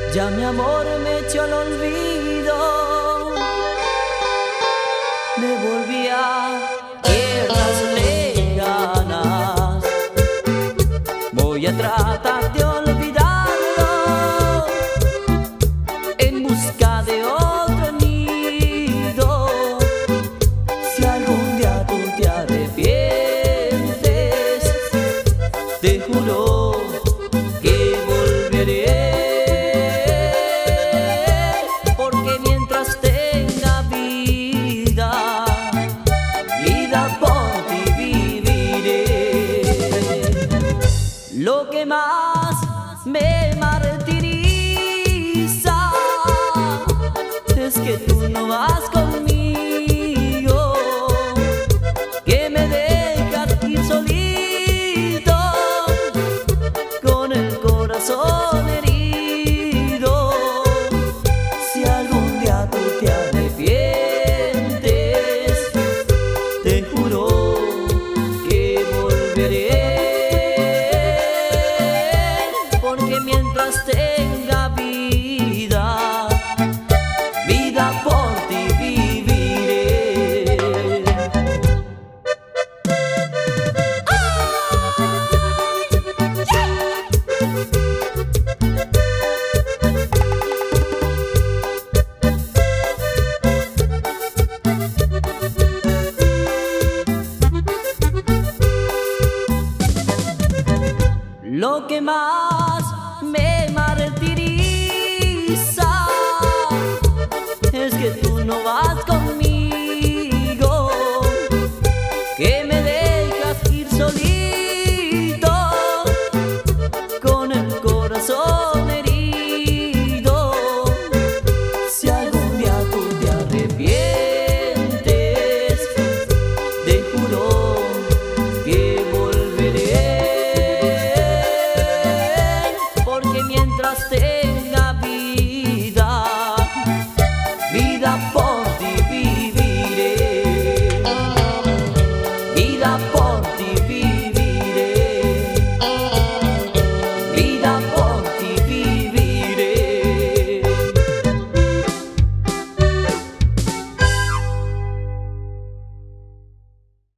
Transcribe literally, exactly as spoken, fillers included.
Ya mi amor me echó al olvido, me volví a tierras lejanas. Voy a tratar de olvidarlo en busca de otro nido. Si algún día tú te arrepientes, te juro que volveré. Lo que más me martiriza es que tú no vas conmigo, que me dejas ir solito con el corazón herido. Si algún día tú te arrepientes, te juro que volveré. Mientras te